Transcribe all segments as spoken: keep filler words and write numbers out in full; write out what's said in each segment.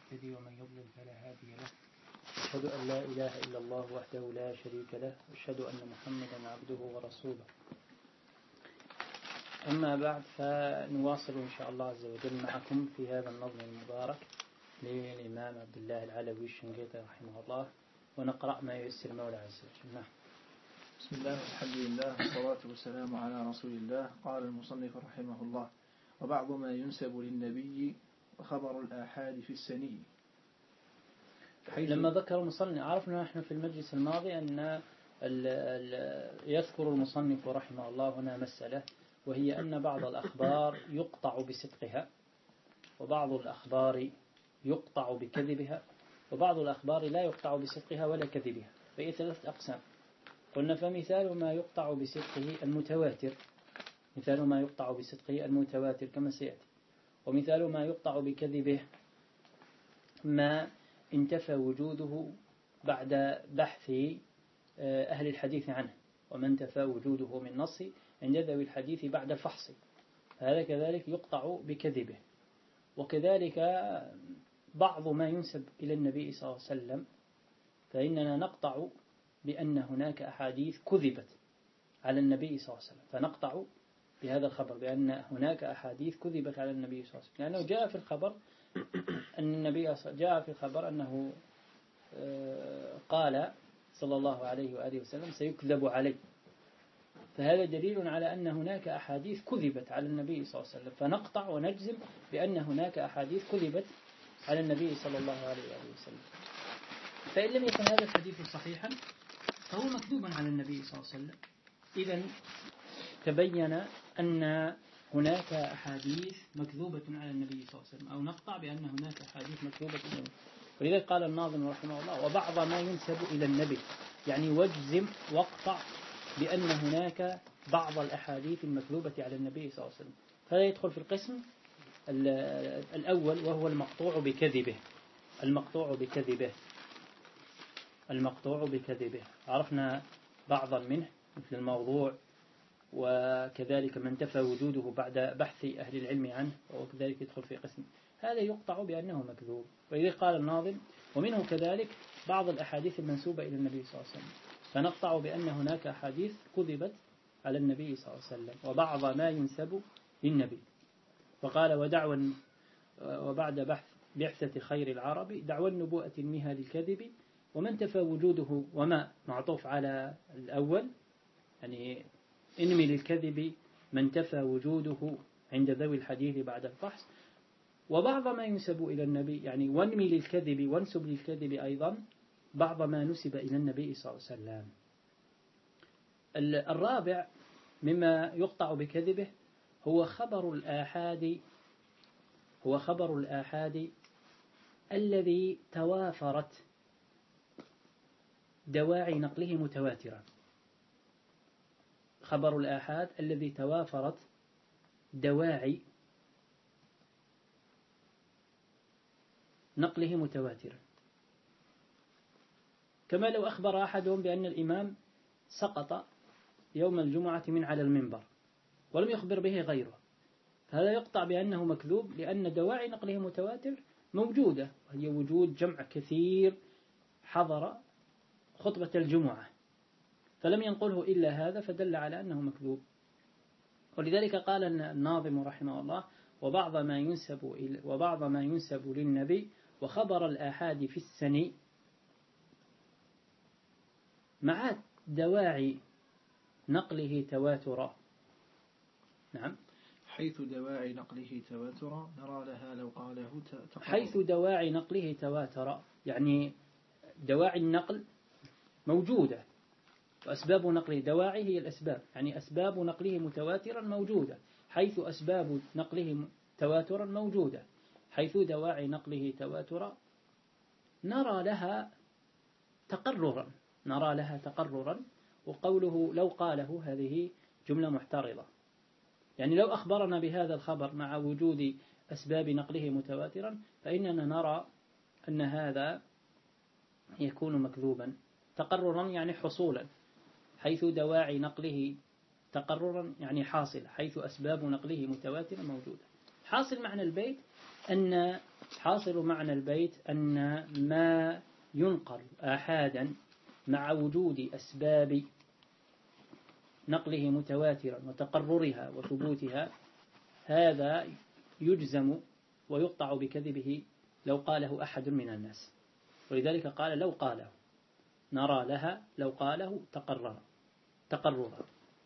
يهتدي ومن يضلل فلا هادي له. أشهد أن لا إله إلا الله وحده لا شريك له، أشهد أن محمدا عبده ورسوله. أما بعد، فنواصل إن شاء الله عز وجل معكم في هذا النظم المبارك للإمام عبد الله العلوي الشنقيطي رحمه الله، ونقرأ ما ييسر المولى عز وجل. بسم الله والحمد لله والصلاة والسلام على رسول الله. قال المصنف رحمه الله: وبعض ما ينسب للنبي وخبر الآحاد في السني. لما ذكر المصنف، عرفنا نحن في المجلس الماضي أن ال ال يذكر المصنف رحمه الله هنا مسألة، وهي أن بعض الأخبار يقطع بصدقها، وبعض الأخبار يقطع بكذبها، وبعض الأخبار لا يقطع بصدقها ولا كذبها، فهي ثلاث أقسام. قلنا فمثال ما يقطع بصدقه المتواتر، مثال ما يقطع بصدقه المتواتر كما سيأتي. ومثال ما يقطع بكذبه ما انتفى وجوده بعد بحث أهل الحديث عنه، وما انتفى وجوده من نص عند ذوي الحديث بعد الفحص، هذا كذلك يقطع بكذبه. وكذلك بعض ما ينسب إلى النبي صلى الله عليه وسلم، فإننا نقطع بأن هناك أحاديث كذبت على النبي صلى الله عليه وسلم، فنقطع بهذا الخبر بأن هناك أحاديث كذبت على النبي صلى الله عليه وسلم، لأنه جاء في الخبر أن النبي جاء في الخبر أنه قال صلى الله عليه وآله وسلم سيكذب علي، فهذا دليل على أن هناك أحاديث كذبت على النبي صلى الله عليه وسلم، فنقطع ونجزم بأن هناك أحاديث كذبت على النبي صلى الله عليه وآله وسلم. فإن لم يكن هذا الحديث صحيحا فهو مكذوب على النبي صلى الله عليه وسلم. إذن تبين أن هناك أحاديث مكذوبة على النبي صلى الله عليه وسلم، أو نقطع بأن هناك أحاديث مكذوبة على النبي. ولذلك قال الناظم رحمه الله: وبعض ما ينسب إلى النبي، يعني وجزم واقطع بأن هناك بعض الأحاديث المكذوبة على النبي صلى الله عليه وسلم. فهذا يدخل في القسم الأول، وهو المقطوع بكذبه. المقطوع بكذبه المقطوع بكذبه عرفنا بعضا منه، مثل الموضوع، وكذلك من انتفى وجوده بعد بحث أهل العلم عنه، وكذلك يدخل في قسم هذا يقطع بأنه مكذوب. وإذا قال الناظم: ومنه كذلك بعض الأحاديث المنسوبة إلى النبي صلى الله عليه وسلم، فنقطع بأن هناك أحاديث كذبت على النبي صلى الله عليه وسلم. وبعض ما ينسب للنبي، وقال: ودعوى وبعد بحث بعثة خير العرب دعوى النبوءة المها للكذب، ومن انتفى وجوده، وما معطوف على الأول، يعني انمي للكذب من انتفى وجوده عند ذوي الحديث بعد الفحص. وبعض ما ينسب إلى النبي، يعني وانمي للكذب وانسب للكذب أيضا بعض ما نسب إلى النبي صلى الله عليه وسلم. الرابع مما يقطع بكذبه هو خبر الآحاد هو خبر الآحاد الذي توافرت دواعي نقله متواترا. خبر الآحاد الذي توافرت دواعي نقله متواترا، كما لو أخبر أحدهم بأن الإمام سقط يوم الجمعة من على المنبر ولم يخبر به غيره، فهذا يقطع بأنه مكذوب، لأن دواعي نقله متواتر موجودة، وهي وجود جمع كثير حضر خطبة الجمعة فلم ينقله إلا هذا، فدل على أنه مكذوب. ولذلك قال الناظم رحمه الله: وبعض ما ينسب وبعض ما ينسب للنبي وخبر الآحاد في السني، مع دواعي نقله تواترا. نعم، حيث دواعي نقله تواترا نرى لها لو قاله تقرر. حيث دواعي نقله تواترا، يعني دواعي النقل موجودة، وأسباب نقله، دواعي هي الأسباب، يعني أسباب نقله متواترا موجودة، حيث أسباب نقله تواترا موجودة، حيث دواعي نقله تواترا نرى لها تقررا نرى لها تقررا وقوله لو قاله هذه جملة محترضة، يعني لو أخبرنا بهذا الخبر مع وجود أسباب نقله متواترا فإننا نرى أن هذا يكون مكذوبا. تقررا يعني حصولا، حيث دواعي نقله تقررا يعني حاصل، حيث أسباب نقله متواترة موجودة. حاصل معنى البيت أن حاصل معنى البيت أن ما ينقل آحادا مع وجود أسباب نقله متواترا وتقررها وثبوتها، هذا يجزم ويقطع بكذبه لو قاله أحد من الناس. ولذلك قال لو قاله، نرى لها لو قاله تقرر تقررا.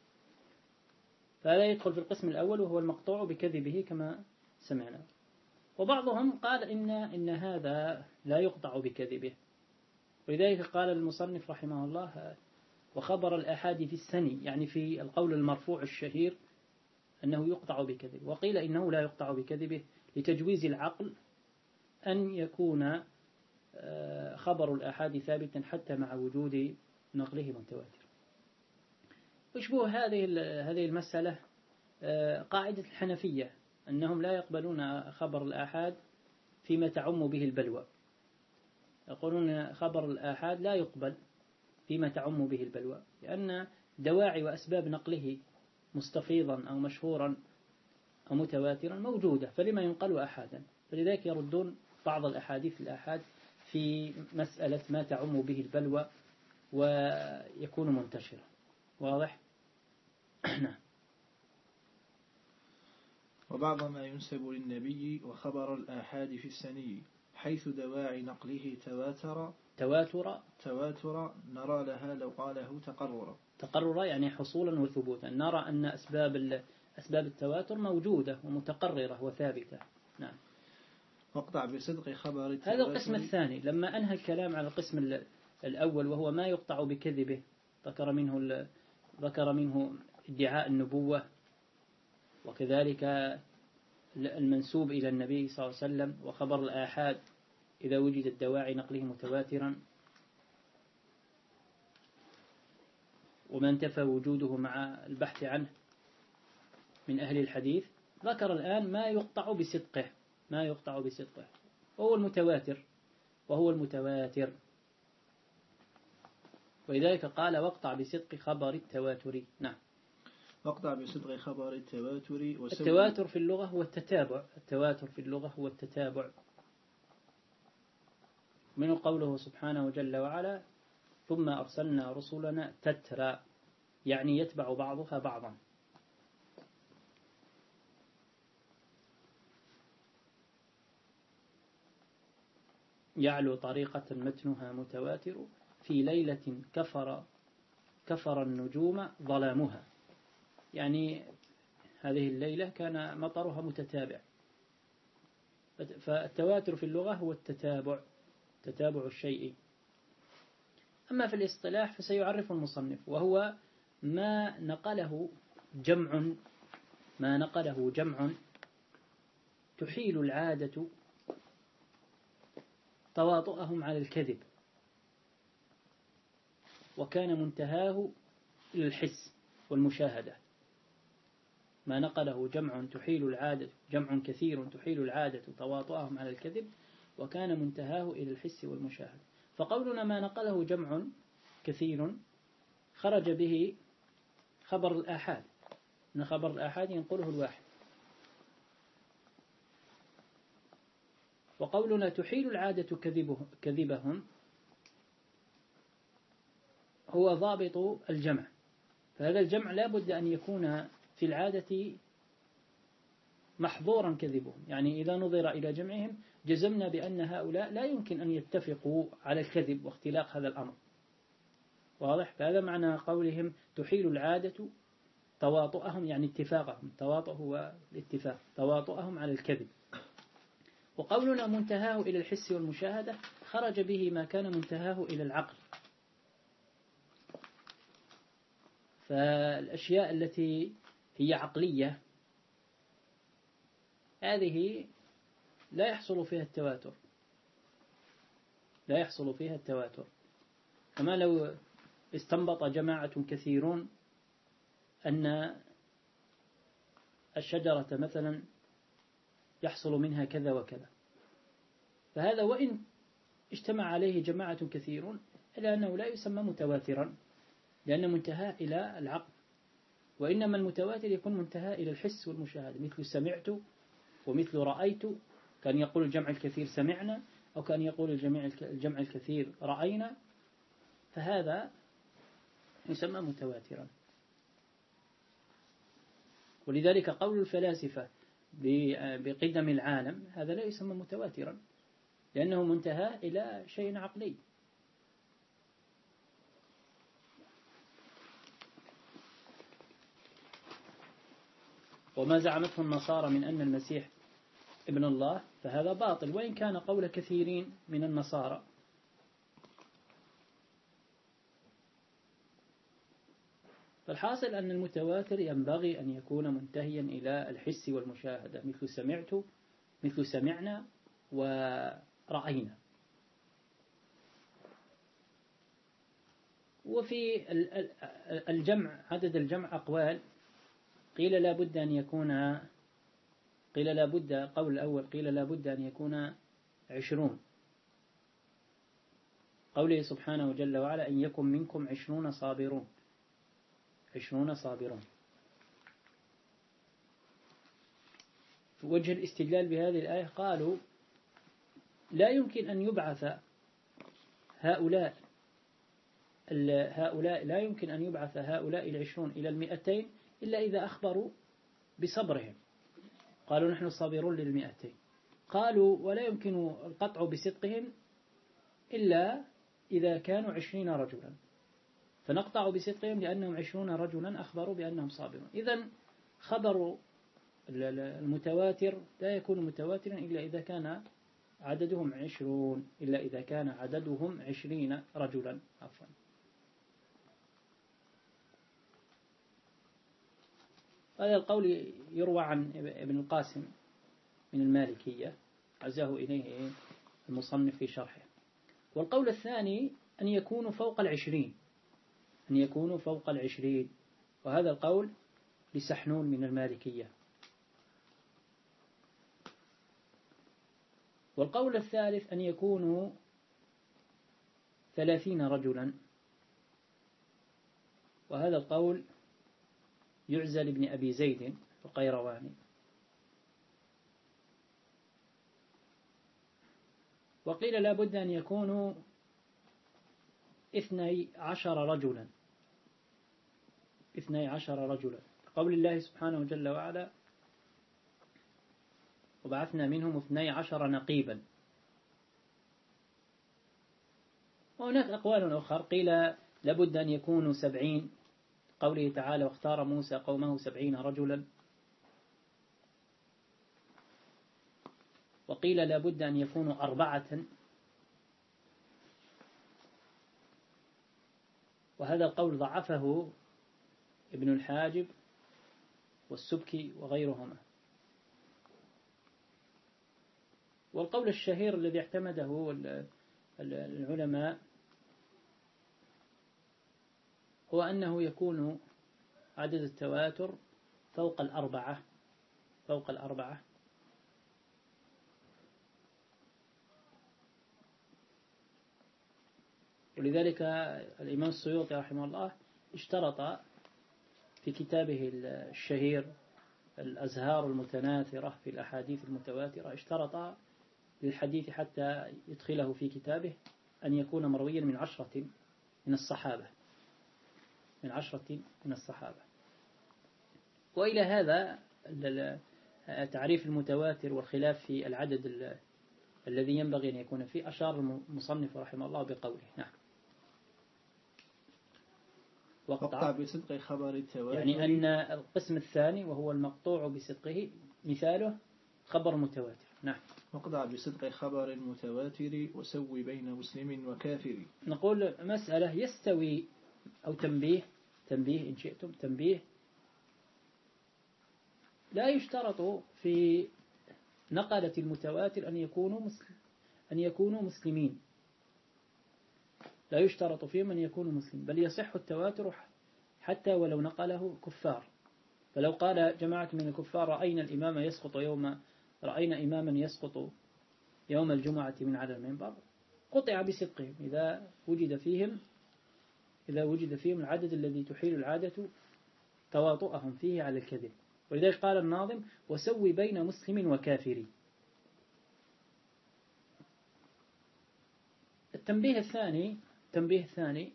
فهذا يدخل في القسم الأول وهو المقطوع بكذبه كما سمعنا. وبعضهم قال إن, إن هذا لا يقطع بكذبه، ولذلك قال المصنف رحمه الله وخبر الآحاد في السني، يعني في القول المرفوع الشهير أنه يقطع بكذبه. وقيل إنه لا يقطع بكذبه لتجويز العقل أن يكون خبر الآحاد ثابتا حتى مع وجود نقله متواتر. ويشبه هذه هذه المسألة قاعدة الحنفية أنهم لا يقبلون خبر الآحاد فيما تعم به البلوى. يقولون خبر الآحاد لا يقبل فيما تعم به البلوى، لأن دواعي وأسباب نقله مستفيضا أو مشهورا أو متواترا موجودة، فلما ينقل أحادا. فلذلك يردون بعض الأحاديث الآحاد في مسألة ما تعم به البلوى ويكون منتشرا. واضح؟ نعم. وبعض ما ينسب للنبي وخبر الآحاد في السني حيث دواعي نقله تواتر تواتر تواتر نرى لها لو قاله تقرر تقرر يعني حصولا وثبوتا. نرى أن أسباب أسباب التواتر موجودة ومتقررة وثابتة. نعم. واقطع بصدق خبر التواتر. هذا القسم الثاني لما أنهى الكلام على القسم الأول وهو ما يقطع بكذبه، ذكر منه ذكر منه ادعاء النبوة، وكذلك المنسوب إلى النبي صلى الله عليه وسلم، وخبر الآحاد إذا وجدت دواعي نقله متواترا، وما انتفى وجوده مع البحث عنه من أهل الحديث. ذكر الآن ما يقطع بصدقه ما يقطع بصدقه وهو المتواتر وهو المتواتر ولذلك قال واقطع بصدق خبر التواتر. نعم. واقطع بصدق خبر التواتر. التواتر في اللغة هو التتابع. التواتر في اللغة هو التتابع. من قوله سبحانه جل وعلا ثم أرسلنا رسلنا تترى، يعني يتبع بعضها بعضا. يعلو طريقة متنها متواتر في ليلة كفر كفر النجوم ظلامها، يعني هذه الليلة كان مطرها متتابع. فالتواتر في اللغة هو التتابع تتابع الشيء. أما في الاصطلاح فسيعرف المصنف وهو ما نقله جمع ما نقله جمع تحيل العادة تواطؤهم على الكذب، وكان منتهاه إلى الحس والمشاهدة. ما نقله جمع تحيل العادة جمع كثير تحيل العادة تواطؤهم على الكذب، وكان منتهاه إلى الحس والمشاهدة. فقولنا ما نقله جمع كثير خرج به خبر الآحاد، أن خبر الآحاد ينقله الواحد. وقولنا تحيل العادة كذبهم هو ضابط الجمع، فهذا الجمع لا بد أن يكون في العادة محظورا كذبهم، يعني إذا نظر إلى جمعهم جزمنا بأن هؤلاء لا يمكن أن يتفقوا على الكذب واختلاق هذا الأمر. واضح؟ فهذا معنى قولهم تحيل العادة تواطؤهم، يعني اتفاقهم. تواطؤ هو الاتفاق، تواطؤهم على الكذب. وقولنا منتهاه إلى الحس والمشاهدة خرج به ما كان منتهاه إلى العقل. فالأشياء التي هي عقلية هذه لا يحصل فيها التواتر لا يحصل فيها التواتر كما لو استنبط جماعة كثيرون أن الشجرة مثلا يحصل منها كذا وكذا، فهذا وإن اجتمع عليه جماعة كثيرون إلا أنه لا يسمى متواترا، لأن منتهى إلى العقل. وإنما المتواتر يكون منتهى إلى الحس والمشاهدة، مثل سمعت ومثل رأيت كان يقول الجمع الكثير سمعنا، أو كان يقول الجمع الجمع الكثير رأينا، فهذا يسمى متواترا. ولذلك قول الفلاسفة بقدم العالم هذا لا يسمى متواترا، لأنه منتهى إلى شيء عقلي. وما زعمته النصارى من أن المسيح ابن الله فهذا باطل، وإن كان قول كثيرين من النصارى. فالحاصل أن المتواتر ينبغي أن يكون منتهيا إلى الحس والمشاهدة، مثل سمعت، مثل سمعنا ورأينا. وفي الجمع، عدد الجمع أقوال، قيل لا بد أن يكون، قيل لا بد، قول الأول قيل لا بد أن يكون عشرون، قوله سبحانه جل وعلا أن يكن منكم عشرون صابرون، عشرون صابرون. في وجه الاستدلال بهذه الآية قالوا لا يمكن أن يبعث هؤلاء هؤلاء لا يمكن أن يبعث هؤلاء العشرون إلى المئتين إلا إذا أخبروا بصبرهم، قالوا نحن صابرون للمئتين. قالوا ولا يمكن القطع بصدقهم إلا إذا كانوا عشرين رجلا، فنقطع بصدقهم لأنهم عشرون رجلا أخبروا بأنهم صابرون. إذن خبر المتواتر لا يكون متواترا إلا إذا كان عددهم عشرون، إلا إذا كان عددهم عشرين رجلا عفوا. هذا القول يروى عن ابن القاسم من المالكية، عزاه إليه المصنف في شرحه. والقول الثاني أن يكونوا فوق العشرين، أن يكونوا فوق العشرين، وهذا القول لسحنون من المالكية. والقول الثالث أن يكونوا ثلاثين رجلا، وهذا القول يعزى لابن أبي زيد القيرواني. وقيل لا بد أن يكونوا اثني عشر رجلا، اثني عشر رجلا، قول الله سبحانه جل وعلا وبعثنا منهم اثني عشر نقيبا. وهناك أقوال أخرى، قيل لابد أن يكونوا سبعين، قوله تعالى واختار موسى قومه سبعين رجلا. وقيل لابد أن يكونوا أربعة، وهذا القول ضعفه ابن الحاجب والسبكي وغيرهما. والقول الشهير الذي اعتمده العلماء هو أنه يكون عدد التواتر فوق الأربعة، فوق الأربعة. ولذلك الإمام السيوطي رحمه الله اشترط في كتابه الشهير الأزهار المتناثرة في الأحاديث المتواترة، اشترط للحديث حتى يدخله في كتابه أن يكون مرويا من عشرة من الصحابة، من عشرة من الصحابة. وإلى هذا تعريف المتواتر والخلاف في العدد الذي ينبغي أن يكون فيه أشار المصنف رحمه الله بقوله نعم وقطع بصدق خبر التواتر، يعني أن القسم الثاني وهو المقطوع بصدقه مثاله خبر متواتر. نعم. وقطع بصدق خبر المتواتر وسوي بين مسلم وكافر. نقول مسألة يستوي أو تنبيه، تنبيه إن شئتم تنبيه، لا يشترط في نقلة المتواتر أن يكونوا مسلم أن يكونوا مسلمين، لا يشترط فيهم أن يكونوا مسلم، بل يصح التواتر حتى ولو نقله كفار. فلو قال جماعة من الكفار رأينا الإمام يسقط يوم رأينا إماما يسقط يوم الجمعة من على المنبر، قطع بصدقهم إذا وجد فيهم إذا وجد فيهم العدد الذي تحيل العادة تواطؤهم فيه على الكذب. ولذلك قال الناظم وسوي بين مسلم وكافر، التنبيه الثاني التنبيه الثاني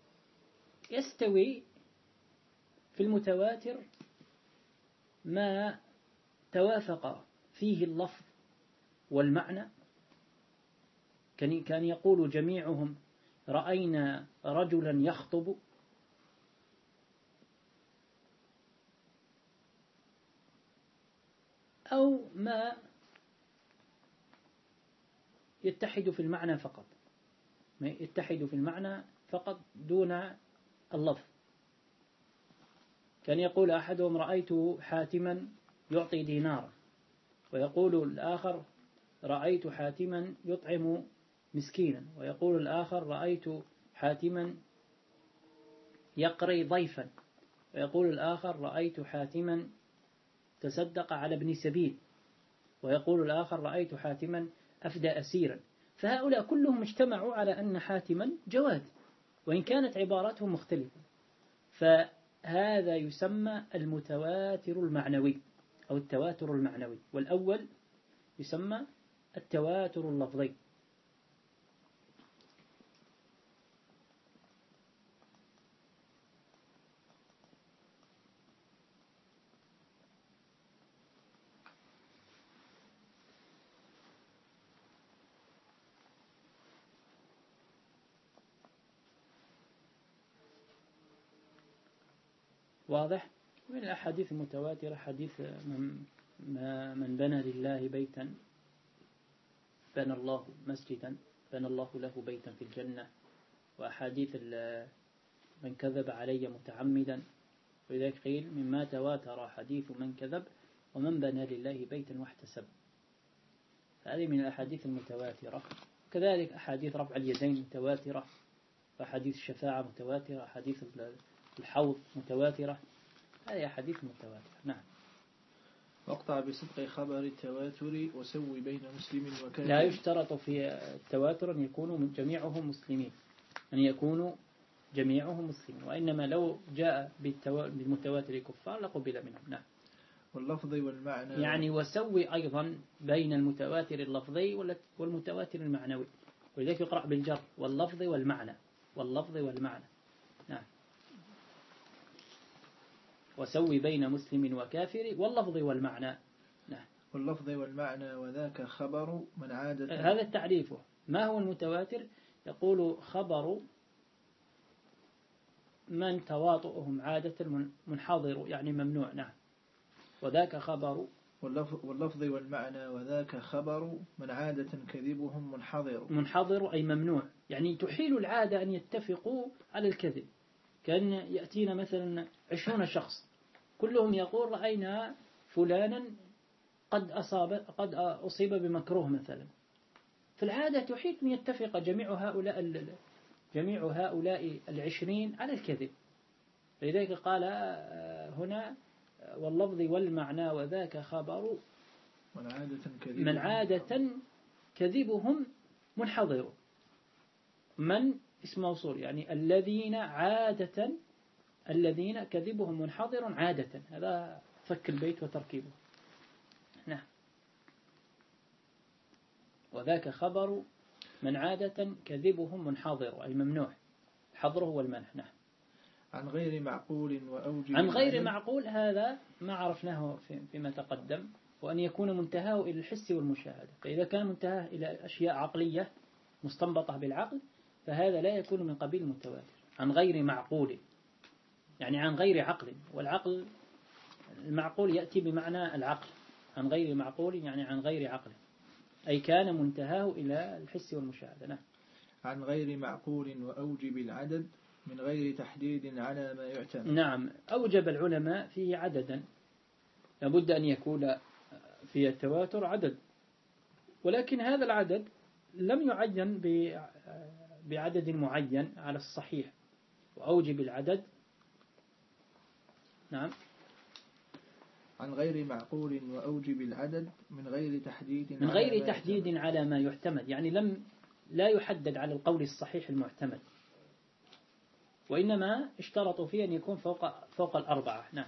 يستوي في المتواتر ما توافق فيه اللفظ والمعنى، كان يقول جميعهم رأينا رجلا يخطب، أو ما يتحد في المعنى فقط، ما يتحد في المعنى فقط دون اللفظ. كان يقول أحدهم رأيت حاتما يعطي دينارا، ويقول الآخر رأيت حاتما يطعم مسكينا، ويقول الآخر رأيت حاتما يقري ضيفا، ويقول الآخر رأيت حاتما تصدق على ابن سبيل، ويقول الآخر رأيت حاتما أفدى أسيرا. فهؤلاء كلهم اجتمعوا على أن حاتما جواد، وإن كانت عباراتهم مختلفة. فهذا يسمى المتواتر المعنوي أو التواتر المعنوي، والأول يسمى التواتر اللفظي. واضح؟ من الأحاديث المتواترة حديث من, من بنى لله بيتا بنى الله مسجدا بنى الله له بيتا في الجنة، وأحاديث من كذب علي متعمدا، ولذلك قيل مما تواتر حديث من كذب ومن بنى لله بيتا واحتسب. هذه من الأحاديث المتواترة. كذلك أحاديث رفع اليدين متواترة، وأحاديث الشفاعة متواترة، أحاديث الحوض متواترة، هذه أحاديث متواترة. نعم. واقطع بصدق خبر التواتر وسوي بين مسلم وكافر. لا يشترط في التواتر أن يكونوا جميعهم مسلمين، أن يكونوا جميعهم مسلمين، وإنما لو جاء بالمتواتر كفار لقبل منهم. نعم. واللفظ والمعنى يعني وسوي أيضا بين المتواتر اللفظي والمتواتر المعنوي، ولذلك يقرأ بالجر واللفظ والمعنى، واللفظ والمعنى. نعم. وسوي بين مسلم وكافر واللفظ والمعنى. نعم. واللفظ والمعنى وذاك خبر من عادة. هذا التعريف. ما هو المتواتر؟ يقول خبر من تواطؤهم عادة منحضر، يعني ممنوع. نعم. وذاك خبر واللفظ والمعنى وذاك خبر من عادة كذبهم منحضر. منحضر أي ممنوع، يعني تحيل العادة أن يتفقوا على الكذب. كان يأتينا مثلا عشرون شخص كلهم يقول رأينا فلانا قد أصاب قد أصيب بمكروه مثلا، فالعادة تحيل أن يتفق جميع هؤلاء جميع هؤلاء العشرين على الكذب. لذلك قال هنا واللفظ والمعنى وذاك خبر من عادة, من عادة كذبهم منحضر. من اسم موصول، يعني الذين عادة الذين كذبهم منحضر عادة. هذا فك البيت وتركيبه. نعم. وذاك خبر من عادة كذبهم منحضر أي ممنوع، حظره والمنع. نعم. عن غير معقول وأوجب. عن غير معقول هذا ما عرفناه فيما تقدم، وأن يكون منتهاه إلى الحس والمشاهدة. فإذا كان منتهاه إلى أشياء عقلية مستنبطة بالعقل فهذا لا يكون من قبيل المتواتر. عن غير معقول يعني عن غير عقل، والعقل المعقول يأتي بمعنى العقل. عن غير معقول يعني عن غير عقل، أي كان منتهاه إلى الحس والمشاهدة. نعم. عن غير معقول وأوجب العدد من غير تحديد على ما يعتمد. نعم. أوجب العلماء فيه عددا، لابد أن يكون في التواتر عدد، ولكن هذا العدد لم يعين بعدد معين على الصحيح. وأوجب العدد. نعم. عن غير معقول وأوجب العدد من غير تحديد من غير تحديد على ما يعتمد، يعني لم لا يحدد على القول الصحيح المعتمد، وإنما اشترطوا فيه أن يكون فوق فوق الأربعة. نعم.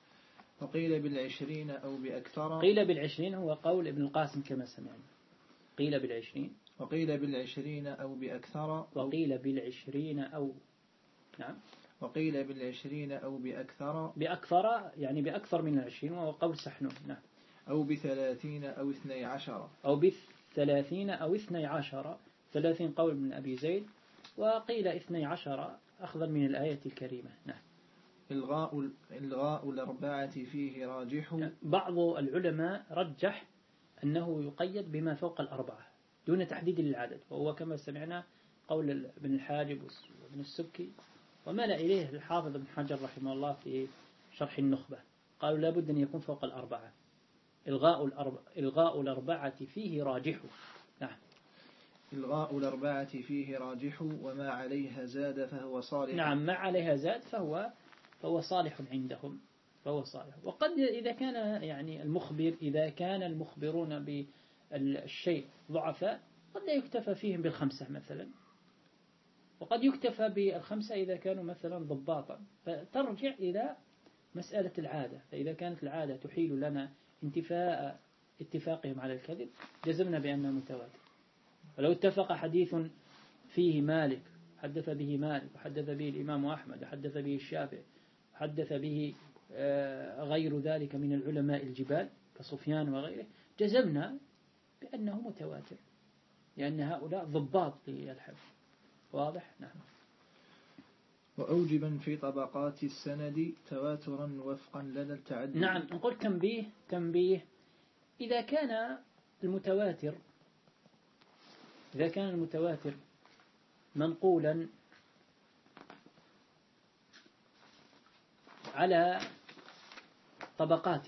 وقيل بالعشرين أو بأكثر. قيل بالعشرين هو قول ابن القاسم كما سمعنا. قيل بالعشرين وقيل بالعشرين أو بأكثر وقيل بالعشرين أو نعم وقيل بالعشرين أو بأكثر بأكثر يعني بأكثر من العشرين وهو قول سحنون نعم أو بثلاثين أو اثني عشر أو بثلاثين أو اثني عشر ثلاثين قول من أبي زيد وقيل اثني عشر أخذا من الآية الكريمة نعم. إلغاء إلغاء الأربعة فيه راجح. بعض العلماء رجح أنه يقيد بما فوق الأربعة دون تحديد للعدد وهو كما سمعنا قول ابن الحاجب وابن السبكي ومال إليه الحافظ ابن حجر رحمه الله في شرح النخبة قالوا لابد أن يكون فوق الأربعة. إلغاء الأربعة, إلغاء الأربعة فيه راجح نعم. إلغاء الأربعة فيه راجح وما عليها زاد فهو صالح. نعم ما عليها زاد فهو فهو صالح عندهم فهو صالح. وقد إذا كان يعني المخبر إذا كان المخبرون بالشيء ضعفاء قد لا يكتفى فيهم بالخمسة مثلا وقد يكتفى بالخمسة إذا كانوا مثلا ضباطا فترجع إلى مسألة العادة. فإذا كانت العادة تحيل لنا انتفاء اتفاقهم على الكذب جزمنا بأنه متواتر. ولو اتفق حديث فيه مالك حدث به مالك وحدث به الإمام أحمد وحدث به الشافعي وحدث به غير ذلك من العلماء الجبال كسفيان وغيره جزمنا بأنه متواتر لأن هؤلاء ضباط للحفظ. واضح نعم. وأوجبا في طبقات السند تواترا وفقا لدى التعدد. نعم نقول تنبيه تنبيه إذا كان المتواتر إذا كان المتواتر منقولا على طبقات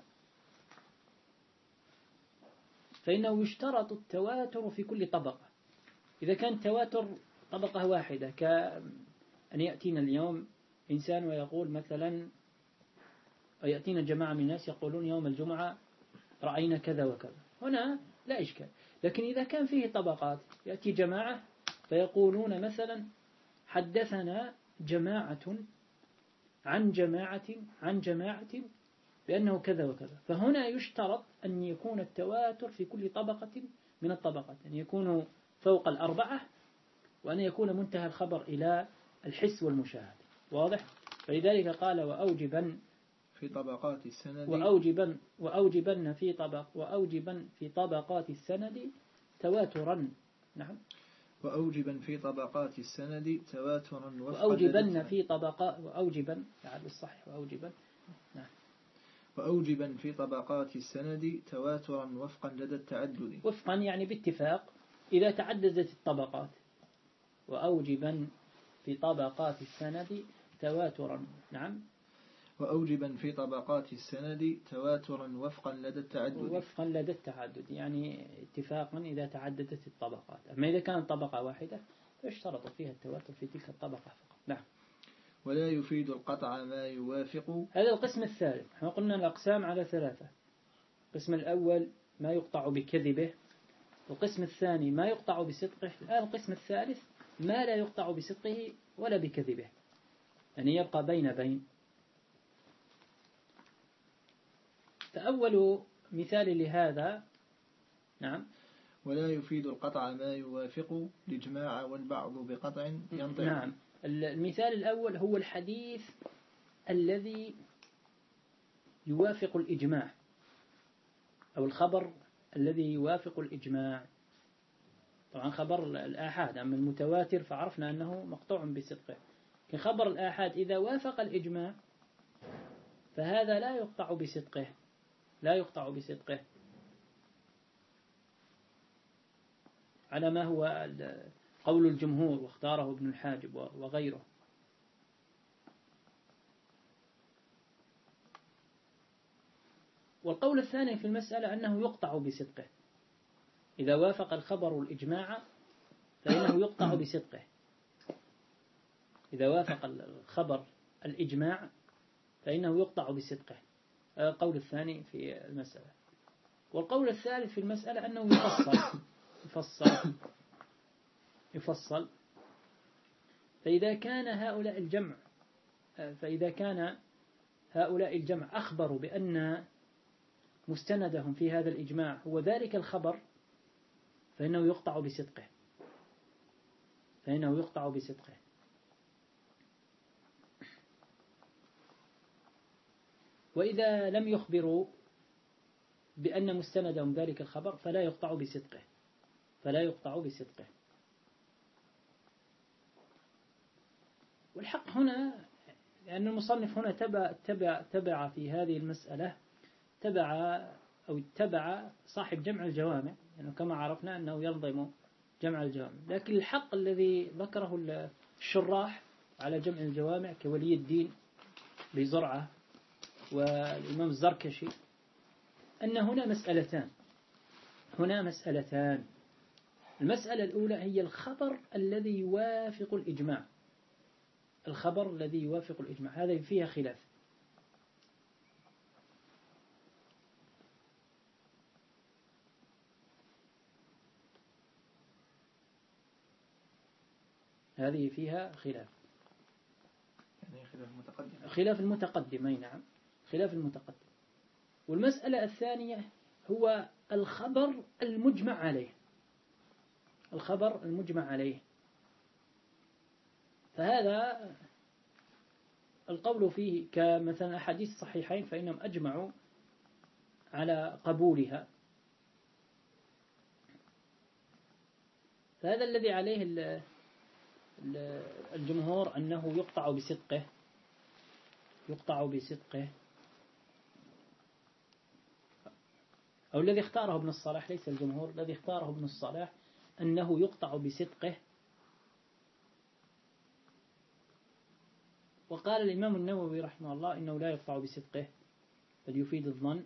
فإنه يشترط التواتر في كل طبقة. إذا كان تواتر طبقة واحدة كأن يأتينا اليوم إنسان ويقول مثلا ويأتينا جماعة من الناس يقولون يوم الجمعة رأينا كذا وكذا هنا لا إشكال. لكن إذا كان فيه طبقات يأتي جماعة فيقولون مثلا حدثنا جماعة عن جماعة عن جماعة بأنه كذا وكذا فهنا يشترط أن يكون التواتر في كل طبقة من الطبقات أن يكون فوق الأربعة وأن يكون منتهى الخبر إلى الحس والمشاهد. واضح. فلذلك قال وأوجبا في طبقات السند وأوجبا وأوجبن في طبق وأوجبا في طبقات السند تواترا. نعم. وأوجبا في طبقات السند تواترا وأوجبن في طبقات وأوجبا يعني الصح وأوجبا نعم. وأوجبا في طبقات السند تواترا وفقا لدى التعدد. وفقا يعني باتفاق إذا تعددت الطبقات. وأوجبا في طبقات السند تواترا. نعم. وأوجبا في طبقات السند تواترا وفقا لدى التعدد. وفقا لدى التعدد يعني اتفاقا إذا تعددت الطبقات. أما إذا كانت طبقة واحدة فاشترط فيها التواتر في تلك الطبقة فقط. نعم. ولا يفيد القطع ما يوافق. هذا القسم الثالث. احنا قلنا الأقسام على ثلاثة. القسم الأول ما يقطع بكذبه. القسم الثاني ما يقطع بصدقه. الآن القسم الثالث ما لا يقطع بصدقه ولا بكذبه يعني يبقى بين بين. فأول مثال لهذا نعم ولا يفيد القطع ما يوافق الإجماع والبعض بقطع ينطق. نعم. المثال الأول هو الحديث الذي يوافق الإجماع أو الخبر الذي يوافق الإجماع. طبعا خبر الآحاد أما المتواتر فعرفنا أنه مقطوع بصدقه. لكن خبر الآحاد إذا وافق الإجماع فهذا لا يقطع بصدقه لا يقطع بصدقه على ما هو قول الجمهور واختاره ابن الحاجب وغيره. والقول الثاني في المسألة أنه يقطع بصدقه. إذا وافق الخبر الإجماع فإنه يقطع بصدقه. إذا وافق الخبر الإجماع فإنه يقطع بصدقه. القول الثاني في المسألة. والقول الثالث في المسألة أنه يفصل يفصل يفصل فإذا كان هؤلاء الجمع فإذا كان هؤلاء الجمع أخبروا بأن مستندهم في هذا الإجماع هو ذلك الخبر فإنه يقطع بصدقه فإنه يقطع بصدقه وإذا لم يخبروا بأن مستندهم ذلك الخبر فلا يقطع بصدقه فلا يقطع بصدقه والحق هنا لأن المصنف هنا تبع, تبع, تبع في هذه المسألة تبع أو اتبع صاحب جمع الجوامع يعني كما عرفنا أنه ينظم جمع الجوامع لكن الحق الذي ذكره الشراح على جمع الجوامع كولي الدين بزرعة والإمام الزركشي أن هنا مسألتان هنا مسألتان المسألة الأولى هي الخبر الذي يوافق الإجماع الخبر الذي يوافق الإجماع هذا فيها خلاف هذه فيها خلاف يعني خلاف المتقدم خلاف المتقدم أي نعم خلاف المتقدم والمسألة الثانية هو الخبر المجمع عليه الخبر المجمع عليه فهذا القول فيه كمثلا أحاديث الصحيحين فإنهم أجمعوا على قبولها فهذا الذي عليه الجمهور أنه يقطع بصدقه يقطع بصدقه أو الذي اختاره ابن الصلاح ليس الجمهور الذي اختاره ابن الصلاح أنه يقطع بصدقه وقال الإمام النووي رحمه الله إنه لا يقطع بصدقه بل يفيد الظن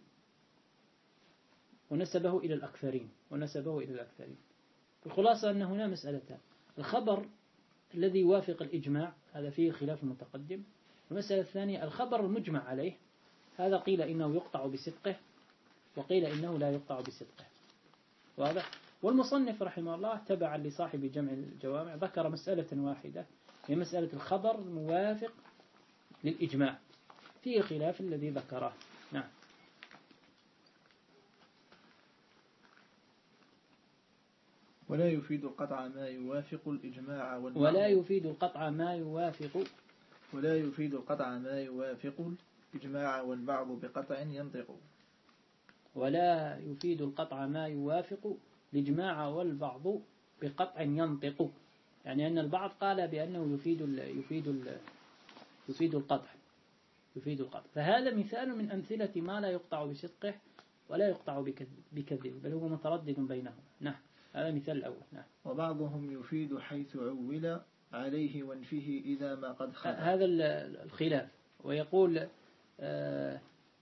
ونسبه إلى الأكثرين ونسبه إلى الأكثرين الخلاصة أن هنا مسألتان الخبر الذي يوافق الإجماع هذا فيه خلاف المتقدم المسألة الثانية الخبر المجمع عليه هذا قيل إنه يقطع بصدقه وقيل إنه لا يقطع بصدقه واضح والمصنف رحمه الله تبعا لصاحب جمع الجوامع ذكر مسألة واحدة هي مسألة الخبر الموافق للإجماع فيه خلاف الذي ذكره نعم ولا يفيد القطع ما يوافق الإجماع والبعض ولا يفيد القطع ما يوافق ولا يفيد القطع ما يوافق الإجماع والبعض بقطع ينطق ولا يفيد القطع ما يوافق الإجماع والبعض بقطع ينطق يعني أن البعض قال بأنه يفيد ال يفيد ال يفيد القطع يفيد القطع فهذا مثال من أمثلة ما لا يقطع بصدقه ولا يقطع بكذبه بل هو متردد بينهما نعم هذا مثال الأول نعم وبعضهم يفيد حيث عول عليه وانفه إذا ما قد خلق هذا الخلاف ويقول آه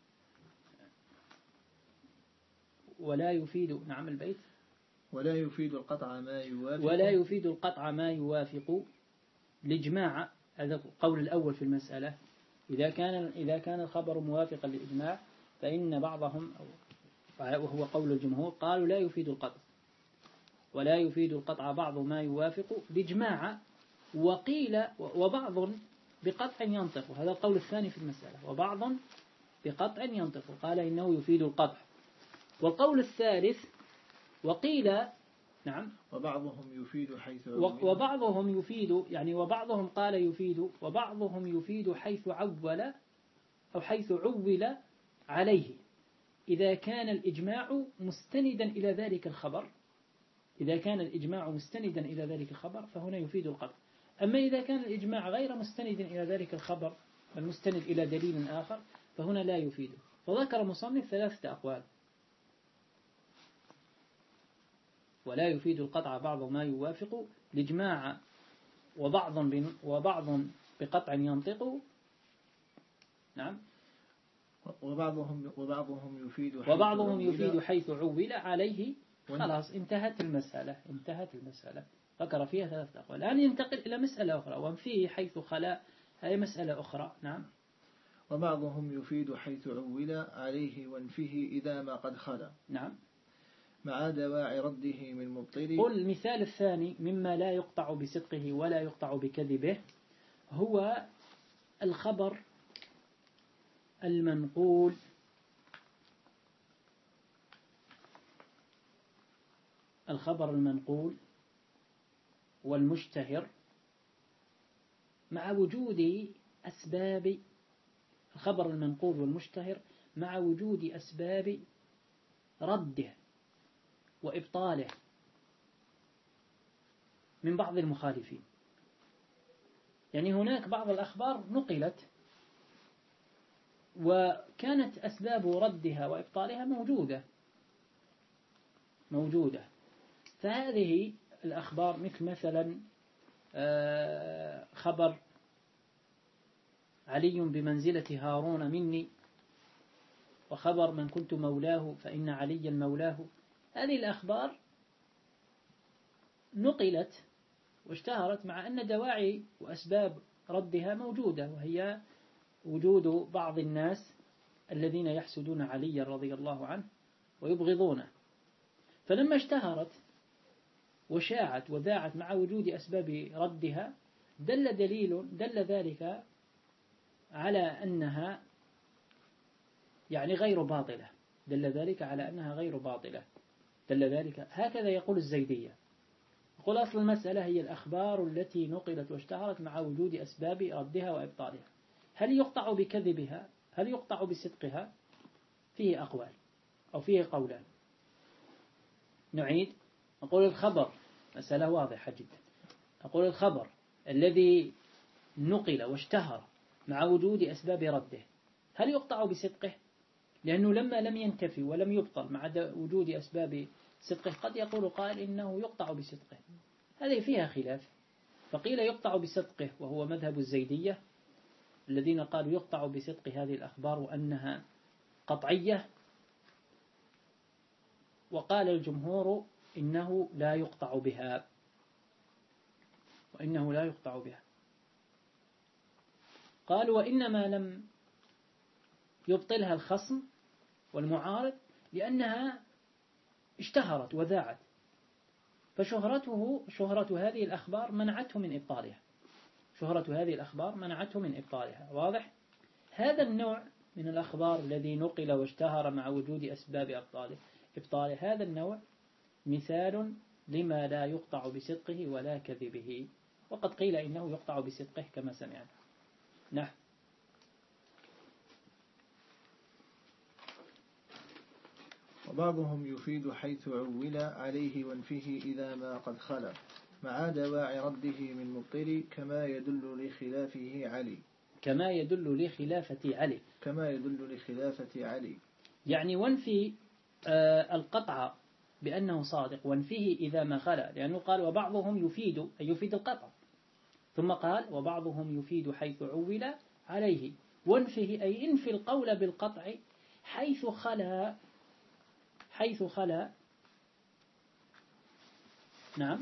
ولا يفيد نعم البيت ولا يفيد القطع ما يوافق ولا يفيد القطع ما يوافق الإجماع هذا القول الأول في المسألة إذا كان إذا كان الخبر موافقا للإجماع فإن بعضهم وهو قول الجمهور قالوا لا يفيد القطع ولا يفيد القطع بعض ما يوافق الإجماع وقيل وبعض بقطع ينطق هذا القول الثاني في المسألة وبعض بقطع ينطق قال إنه يفيد القطع والقول الثالث وقيل نعم وبعضهم يفيد حيث عول وبعضهم يفيد يعني وبعضهم قال يفيد وبعضهم يفيد حيث عول أو حيث عول عليه إذا كان الإجماع مستندا إلى ذلك الخبر إذا كان الإجماع مستندا إلى ذلك الخبر فهنا يفيد القطع أما إذا كان الإجماع غير مستند إلى ذلك الخبر بل مستند إلى دليل آخر فهنا لا يفيده فذكر مصنف ثلاثة أقوال ولا يفيد القطع بعض ما يوافق الإجماع وبعض وبعض بقطع ينطق نعم وبعضهم وبعضهم يفيد حيث وبعضهم يفيد حيث عول عليه خلاص انتهت المسألة انتهت المسألة ذكر فيها ثلاثة أقوال الآن ينتقل إلى مسألة أخرى وفيه حيث خلا هذه مسألة أخرى نعم وبعضهم يفيد حيث عول عليه وانفه إذا ما قد خلا نعم مع دواعي رده من مبطل قل المثال الثاني مما لا يقطع بصدقه ولا يقطع بكذبه هو الخبر المنقول الخبر المنقول والمشتهر مع وجود أسباب الخبر المنقول والمشتهر مع وجود أسباب رده وإبطاله من بعض المخالفين. يعني هناك بعض الأخبار نقلت وكانت أسباب ردها وإبطالها موجودة موجودة فهذه الأخبار مثل مثلا خبر علي بمنزلة هارون مني، وخبر من كنت مولاه فإن عليا مولاه. هذه الأخبار نقلت واشتهرت مع أن دواعي وأسباب ردها موجودة، وهي وجود بعض الناس الذين يحسدون علي رضي الله عنه ويبغضونه. فلما اشتهرت وشاعت وذاعت مع وجود أسباب ردها دل دليل دل ذلك على أنها يعني غير باطلة دل ذلك على أنها غير باطلة دل ذلك هكذا يقول الزيدية. يقول أصل المسألة هي الأخبار التي نقلت واشتهرت مع وجود أسباب ردها وإبطالها. هل يقطع بكذبها؟ هل يقطع بصدقها؟ فيه أقوال أو فيه قولان. نعيد. أقول الخبر مسألة واضحة جدا. أقول الخبر الذي نقل واشتهر مع وجود أسباب رده هل يقطع بصدقه؟ لأنه لما لم ينتفي ولم يبطل مع وجود أسباب صدقه قد يقول قائل إنه يقطع بصدقه. هذه فيها خلاف، فقيل يقطع بصدقه وهو مذهب الزيدية الذين قالوا يقطع بصدق هذه الأخبار وأنها قطعية، وقال الجمهور إنه لا يقطع بها وإنه لا يقطع بها. قالوا وإنما لم يبطلها الخصم والمعارض لأنها اشتهرت وذاعت، فشهرته شهرة هذه الأخبار منعته من إبطالها شهرة هذه الأخبار منعته من إبطالها. واضح؟ هذا النوع من الأخبار الذي نقل واشتهر مع وجود أسباب إبطاله إبطاله هذا النوع مثال لما لا يقطع بصدقه ولا كذبه، وقد قيل إنه يقطع بصدقه كما سمعنا. نعم. وبعضهم يفيد حيث عول عليه وانفه إذا ما قد خلا مع دواعي رده من مبطل كما يدل لخلافه علي كما يدل لخلافة علي كما يدل لخلافة علي يعني وانفي آه القطع بأنه صادق وانفيه إذا ما خلا، لأنه قال وبعضهم يفيد أي يفيد القطع، ثم قال وبعضهم يفيد حيث عول عليه وانفه أي انفي القول بالقطع حيث خلا حيث خلا نعم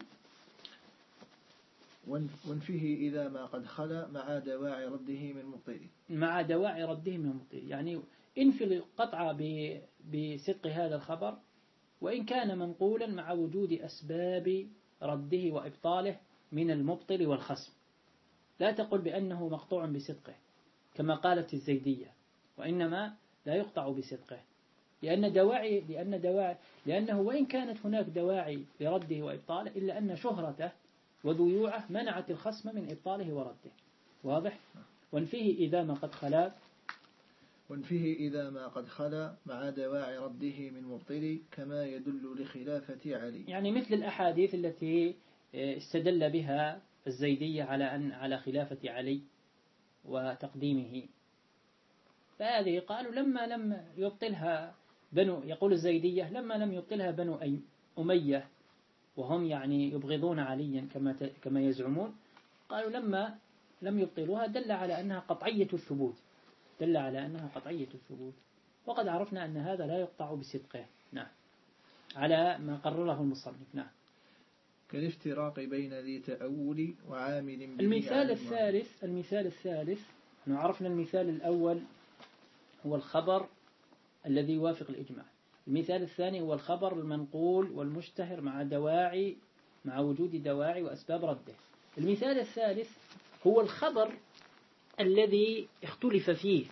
وانفه إذا ما قد خلا مع دواعي رده من مبطل مع دواعي رده من مبطل يعني انفي القطع بصدق هذا الخبر وإن كان منقولا مع وجود أسباب رده وإبطاله من المبطل والخصم. لا تقل بأنه مقطوع بصدقه كما قالت الزيدية، وإنما لا يقطع بصدقه لأن دواعي لأن دواعي لأنه وإن كانت هناك دواعي لرده وإبطاله إلا أن شهرته وذيوعه منعت الخصم من إبطاله ورده. واضح؟ وانفيه إذا ما قد خلا وانفه إذا ما قد خلا مع دواعي رده من مبطل كما يدل لخلافة علي يعني مثل الأحاديث التي استدل بها الزيدية على أن على خلافة علي وتقديمه، فهذه قالوا لما لم يبطلها بنو يقول الزيدية لما لم يبطلها بنو أمية وهم يعني يبغضون عليا كما كما يزعمون، قالوا لما لم يبطلوها دل على أنها قطعية الثبوت دل على أنها قطعية الثبوت وقد عرفنا أن هذا لا يقطع بصدقه. نعم على ما قرره المصنف. نعم. كالافتراق بين ذي تأول وعامل المثال الثالث المثال الثالث عرفنا المثال الأول هو الخبر الذي يوافق الإجماع. المثال الثاني هو الخبر المنقول والمشتهر مع دواعي مع وجود دواعي وأسباب رده. المثال الثالث هو الخبر الذي اختلف فيه،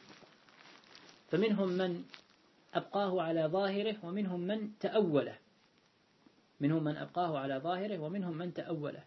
فمنهم من أبقاه على ظاهره ومنهم من تأوله منهم من أبقاه على ظاهره ومنهم من تأوله.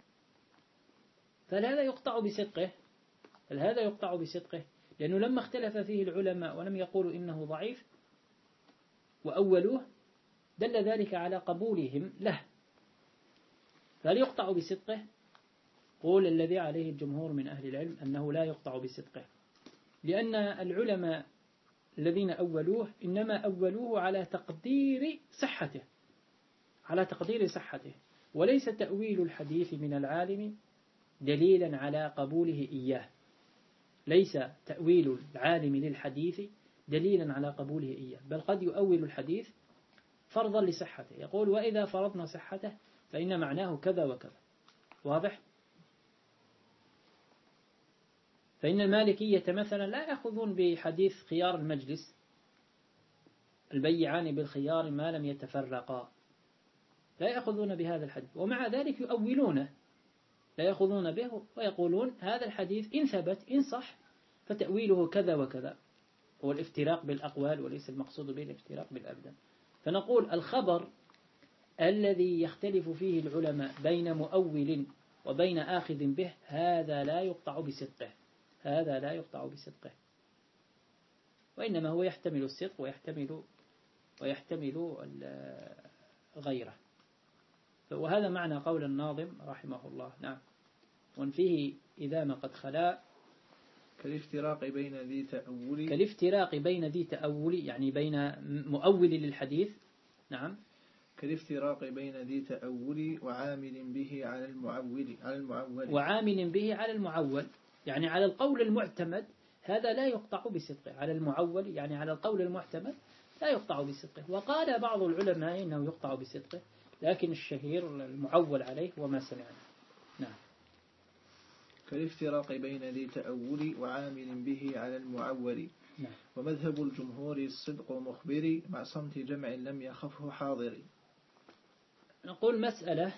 فهذا يقطع بصدقه هذا يقطع بصدقه لأنه لما اختلف فيه العلماء ولم يقولوا إنه ضعيف وأولوه دل ذلك على قبولهم له. فهل يقطع بصدقه؟ قول الذي عليه الجمهور من أهل العلم أنه لا يقطع بصدقه، لأن العلماء الذين أولوه إنما أولوه على تقدير صحته على تقدير صحته وليس تأويل الحديث من العالم دليلا على قبوله إياه. ليس تأويل العالم للحديث دليلا على قبوله إياه، بل قد يؤول الحديث فرضا لصحته، يقول وإذا فرضنا صحته فإن معناه كذا وكذا. واضح؟ فإن المالكية مثلا لا يأخذون بحديث خيار المجلس البيعان بالخيار ما لم يتفرقا، لا يأخذون بهذا الحديث، ومع ذلك يؤولونه، لا يأخذون به ويقولون هذا الحديث إن ثبت إن صح فتأويله كذا وكذا، هو الافتراق بالأقوال وليس المقصود به الافتراق بالأبدان. فنقول الخبر الذي يختلف فيه العلماء بين مؤول وبين آخذ به هذا لا يقطع بصدقه هذا لا يقطع بصدقه وإنما هو يحتمل الصدق ويحتمل ويحتمل غيره. وهذا معنى قول الناظم رحمه الله. نعم. وفيه إذا ما قد خلا كالافتراق بين ذي تأول كالافتراق بين ذي تأول يعني بين مؤول للحديث. نعم. كالافتراق بين ذي تأول وعامل به على المعول على المعول وعامل به على المعول يعني على القول المعتمد هذا لا يقطع بصدقه، على المعول يعني على القول المعتمد لا يقطع بصدقه. وقال بعض العلماء إنه يقطع بصدقه، لكن الشهير المعول عليه وما سمعنا. نعم. كالافتراق بين ذي تأول وعامل به على المعول. نعم. ومذهب الجمهور الصدق مخبري مع صمت جمع لم يخفه حاضري. نقول مسألة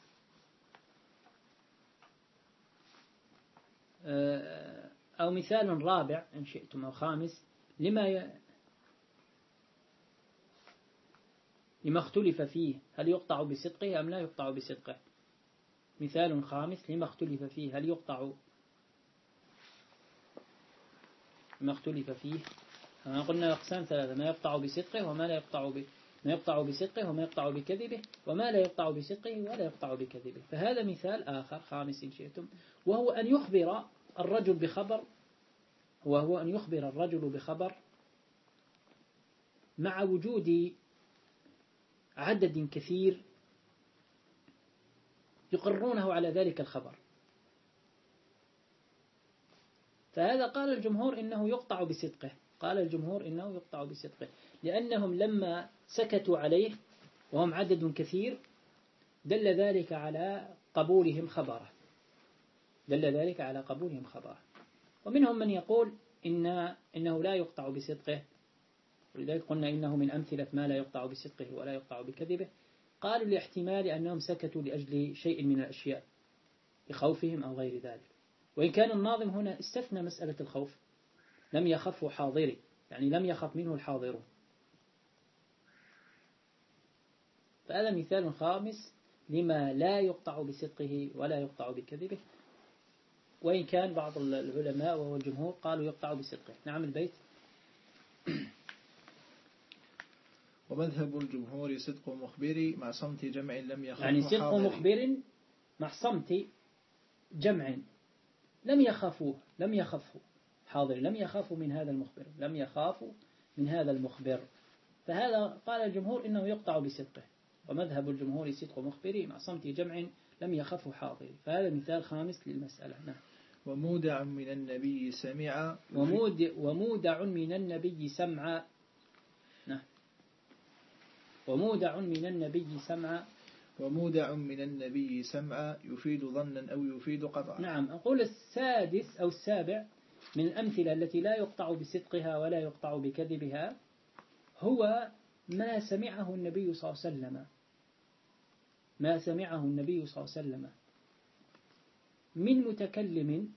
أو مثال رابع إن شئتم أو خامس لما ي... لما اختلف فيه هل يقطع بصدقه أم لا يقطع بصدقه. مثال خامس لما اختلف فيه هل يقطع ما اختلف فيه. قلنا أقسام ثلاثة: ما يقطع بصدقه وما لا يقطع ب... ما يقطع بصدقه وما يقطع بكذبه وما لا يقطع بصدقه ولا يقطع بكذبه. فهذا مثال آخر خامس إن شئتم، وهو أن يخبر الرجل بخبر وهو أن يخبر الرجل بخبر مع وجود عدد كثير يقرونه على ذلك الخبر. فهذا قال الجمهور إنه يقطع بصدقه قال الجمهور إنه يقطع بصدقه لأنهم لما سكتوا عليه وهم عدد كثير دل ذلك على قبولهم خبره دل ذلك على قبولهم خبره. ومنهم من يقول إن إنه لا يقطع بصدقه، ولذلك قلنا إنه من أمثلة ما لا يقطع بصدقه ولا يقطع بكذبه. قالوا لاحتمال أنهم سكتوا لأجل شيء من الأشياء لخوفهم أو غير ذلك، وإن كان الناظم هنا استثنى مسألة الخوف، لم يخفوا حاضري يعني لم يخف منه الحاضرون. فهذا مثال خامس لما لا يقطع بصدقه ولا يقطع بكذبه، وإن كان بعض العلماء وهو الجمهور قالوا يقطع بصدقه. نعم. البيت. ومذهب الجمهور صدق مخبري مع صمت جمع لم يخفه يعني صدق حاضري. مخبر مع صمت جمع لم يخافوه لم يخفوا حاضر لم يخافوا من هذا المخبر لم يخافوا من هذا المخبر. فهذا قال الجمهور إنه يقطع بصدقه. ومذهب الجمهور صدق مخبري مع صمت جمع لم يخفوا حاضر. فهذا مثال خامس للمسألة. نعم. ومودع من النبي سمع ومود ومودع من النبي سمع. نعم. ومودع من النبي سمع ومودع من النبي سمع يفيد ظنا أو يفيد قطعا. نعم. أقول السادس أو السابع من الأمثلة التي لا يقطع بصدقها ولا يقطع بكذبها هو ما سمعه النبي صلى الله عليه وسلم ما سمعه النبي صلى الله عليه وسلم من متكلم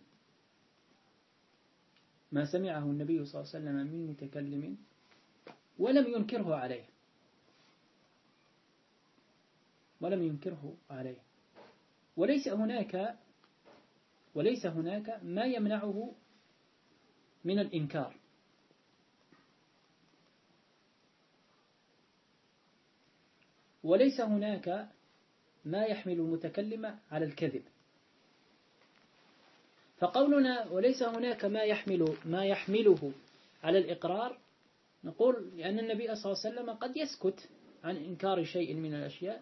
ما سمعه النبي صلى الله عليه وسلم من متكلم ولم ينكره عليه. ولم ينكره عليه. وليس هناك وليس هناك ما يمنعه من الإنكار. وليس هناك ما يحمل المتكلم على الكذب. فقولنا وليس هناك ما يحمل ما يحمله على الإقرار، نقول لأن النبي صلى الله عليه وسلم قد يسكت عن إنكار شيء من الأشياء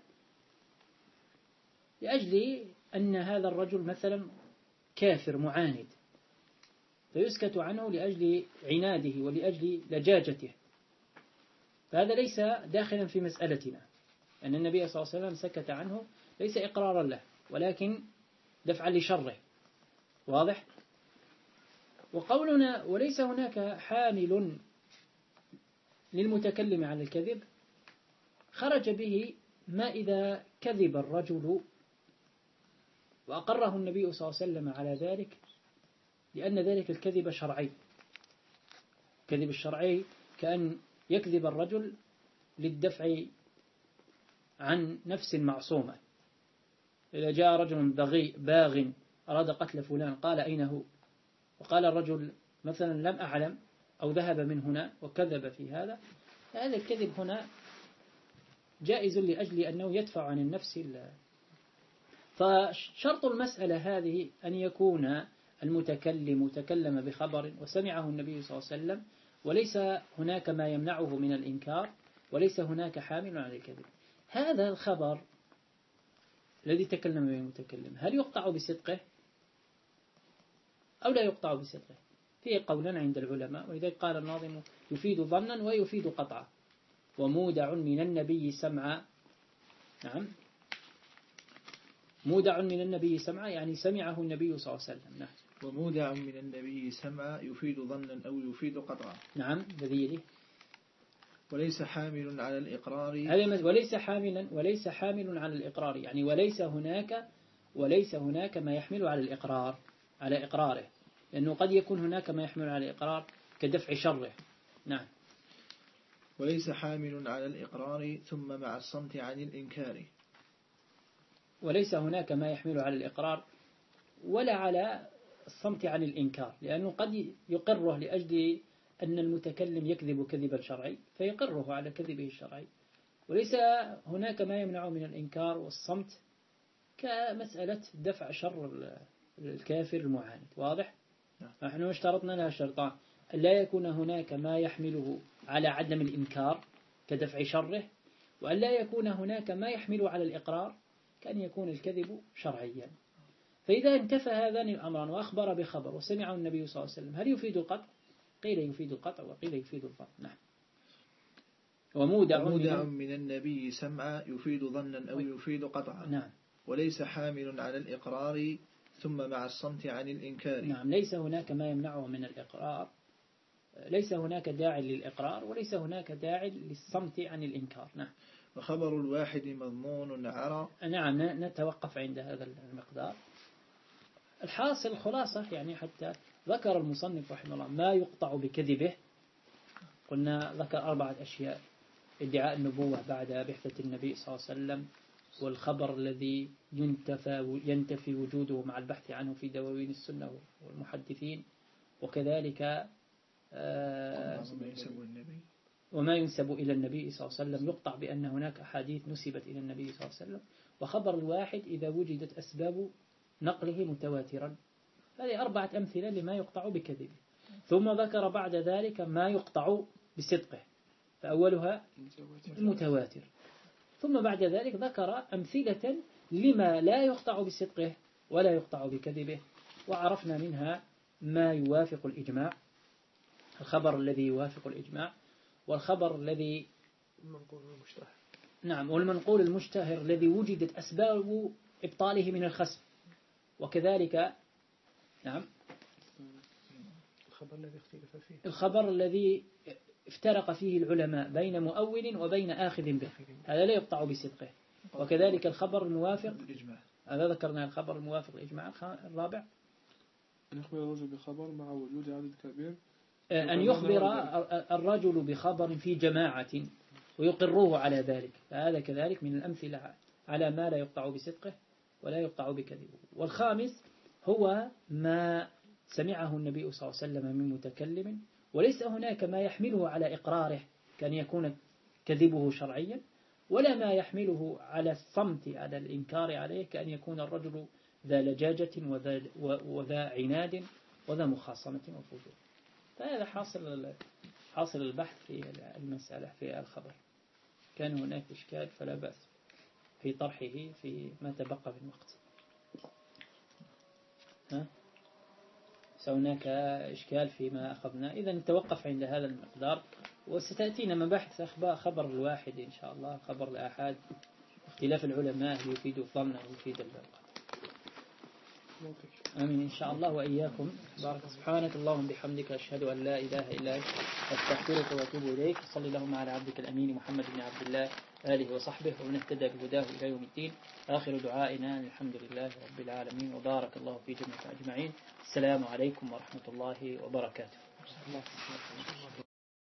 لأجل أن هذا الرجل مثلا كافر معاند، فيسكت عنه لأجل عناده ولأجل لجاجته، فهذا ليس داخلا في مسألتنا. أن النبي صلى الله عليه وسلم سكت عنه ليس إقرارا له ولكن دفعا لشره. واضح؟ وقولنا وليس هناك حامل للمتكلم على الكذب خرج به ما إذا كذب الرجل وأقره النبي صلى الله عليه وسلم على ذلك، لأن ذلك الكذب شرعي. الكذب الشرعي كأن يكذب الرجل للدفع عن نفس معصومة. إذا جاء رجل بغي باغ أراد قتل فلان قال أين هو؟ وقال الرجل مثلا لم أعلم أو ذهب من هنا وكذب في هذا، فهذا الكذب هنا جائز لأجل أنه يدفع عن النفس. فشرط المسألة هذه أن يكون المتكلم تكلم بخبر وسمعه النبي صلى الله عليه وسلم، وليس هناك ما يمنعه من الإنكار، وليس هناك حامل على الكذب. هذا الخبر الذي تكلم به المتكلم هل يقطع بصدقه أو لا يقطع بصدقه؟ فيه قولان عند العلماء، ولذلك قال الناظم يفيد ظنا ويفيد قطعا. ومودع من النبي سمعا، نعم، مودع من النبي سمعا يعني سمعه النبي صلى الله عليه وسلم. نعم. ومودع من النبي سمعا يفيد ظنا أو يفيد قطعا. نعم الذي وليس حامل على الإقرار، وليس حاملا وليس حامل على الإقرار يعني وليس هناك وليس هناك ما يحمل على الإقرار على إقراره، لأنه قد يكون هناك ما يحمل على الإقرار كدفع شره. نعم. وليس حامل على الإقرار ثم مع الصمت عن الإنكار. وليس هناك ما يحمل على الإقرار ولا على الصمت عن الإنكار، لأنه قد يقره لأجل أن المتكلم يكذب كذبا شرعي فيقره على كذبه الشرعي. وليس هناك ما يمنع من الإنكار والصمت كمسألة دفع شر الكافر المعاند. واضح؟ نحن اشترطنا لها شرطان: لا يكون هناك ما يحمله على عدم الإنكار كدفع شره، وأن لا يكون هناك ما يحمله على الإقرار كأن يكون الكذب شرعيا. فإذا انتفى هذان الأمران وأخبر بخبر وسمعه النبي صلى الله عليه وسلم، هل يفيد القطع؟ قيل يفيد القطع وقيل يفيد الظن. نعم. ومودع من, من النبي سمعا يفيد ظنا أو يفيد قطعا. نعم. وليس حامل على الإقرار ثم مع الصمت عن الإنكار. نعم. ليس هناك ما يمنعه من الإقرار، ليس هناك داعي للإقرار وليس هناك داعي للصمت عن الإنكار. نعم. وخبر الواحد مضمون عرى. نعم. نتوقف عند هذا المقدار. الحاصل خلاصة يعني حتى ذكر المصنف رحمه الله ما يقطع بكذبه. قلنا ذكر أربعة أشياء: ادعاء النبوة بعد بعثة النبي صلى الله عليه وسلم، والخبر الذي ينتفى ينتفي وجوده مع البحث عنه في دواوين السنة والمحدثين، وكذلك وما ينسب إلى النبي صلى الله عليه وسلم يقطع بأن هناك أحاديث نسبت إلى النبي صلى الله عليه وسلم، وخبر الواحد إذا وجدت أسباب نقله متواترا. هذه أربعة أمثلة لما يقطع بكذبه. ثم ذكر بعد ذلك ما يقطع بصدقه، فأولها المتواتر. ثم بعد ذلك ذكر أمثلة لما لا يقطع بصدقه ولا يقطع بكذبه، وعرفنا منها ما يوافق الإجماع، الخبر الذي يوافق الإجماع، والخبر الذي المنقول المشتهر. نعم، والمنقول المشتهر الذي وجدت أسباب إبطاله من الخسف، وكذلك نعم الخبر الذي اختلف فيه، الخبر الذي افترق فيه العلماء بين مؤول وبين آخذ به، هذا لا يقطع بصدقه. وكذلك الخبر الموافق الإجماع، هذا ذكرنا الخبر الموافق الإجماع. الرابع أن يخبر الرجل بخبر مع وجود عدد كبير، أن يخبر الرجل بخبر في جماعة ويقروه على ذلك، فهذا كذلك من الأمثلة على ما لا يقطع بصدقه ولا يقطع بكذبه. والخامس هو ما سمعه النبي صلى الله عليه وسلم من متكلم وليس هناك ما يحمله على إقراره كان يكون كذبه شرعيا، ولا ما يحمله على الصمت على الإنكار عليه كأن يكون الرجل ذا لجاجة وذا, وذا عناد وذا مخاصمة وفجور. فهذا حاصل حاصل البحث في المسألة في الخبر. كان هناك إشكال فلا بأس في طرحه في ما تبقى من وقت. ها؟ هناك إشكال فيما أخذنا، إذا نتوقف عند هذا المقدار، وستأتينا مباحث أخبار خبر الواحد إن شاء الله، خبر الآحاد، اختلاف العلماء يفيد الظن أو يفيد البرقة. آمين إن شاء الله وإياكم. بارك. سبحانك اللهم بحمدك أشهد أن لا إله إلا أنت أستغفرك وأتوب إليك. صلى اللهم على عبدك الأمين محمد بن عبد الله آله وصحبه ومن اهتدى بهداه إلى يوم الدين. آخر دعائنا الحمد لله رب العالمين وبارك الله في جميع أجمعين. السلام عليكم ورحمة الله وبركاته.